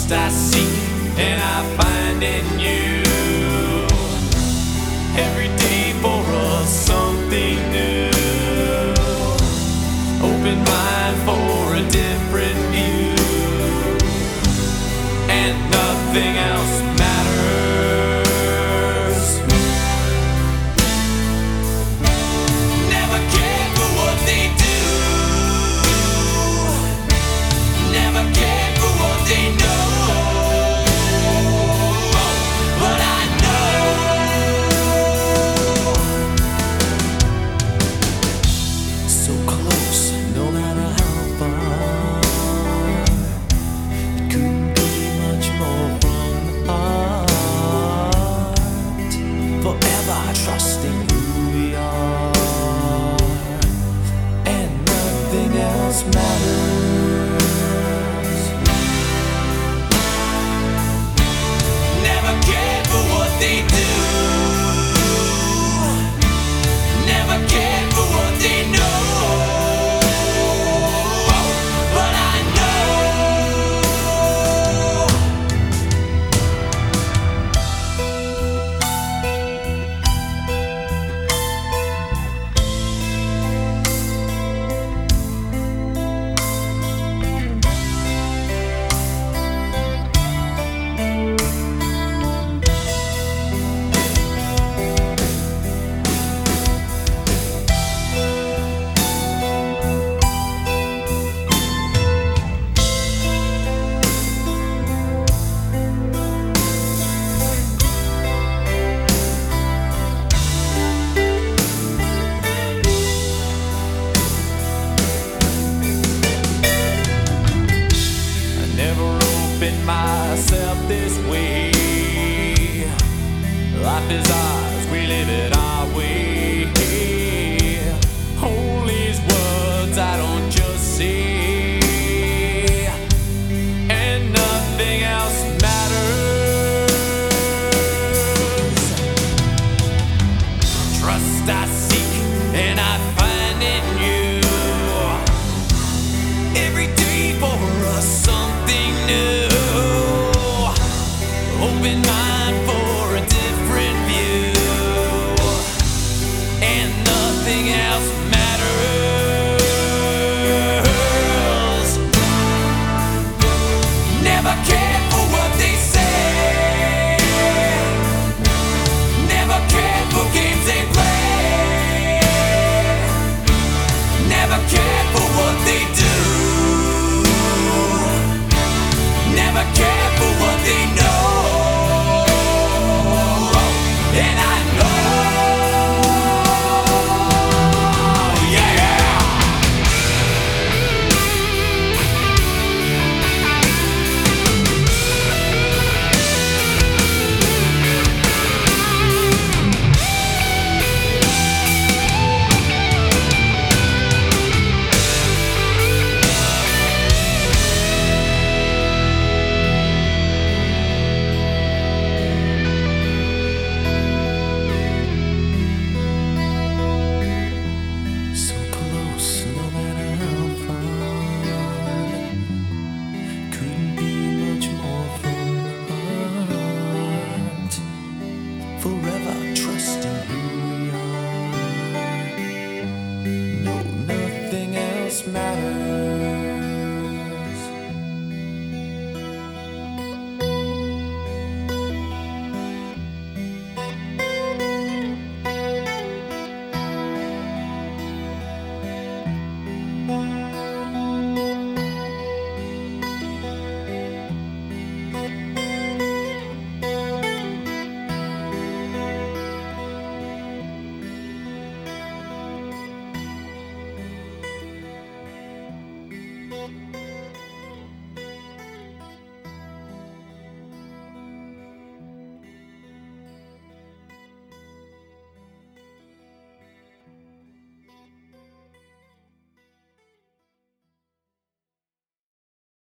trust I seek and I find in you. Every day for us something new. Open mind for a different view, and nothing else matters. Never cared for what they do. Never cared for what they know. But I know so close, no matter how far. It couldn't be much more from the heart. Forever trusting who we are, and nothing else matters. Never cared for what they do. Never cared for what they know. But I know never opened myself this way. Life is ours, we live it our way. Hold these words I don't just say, and nothing else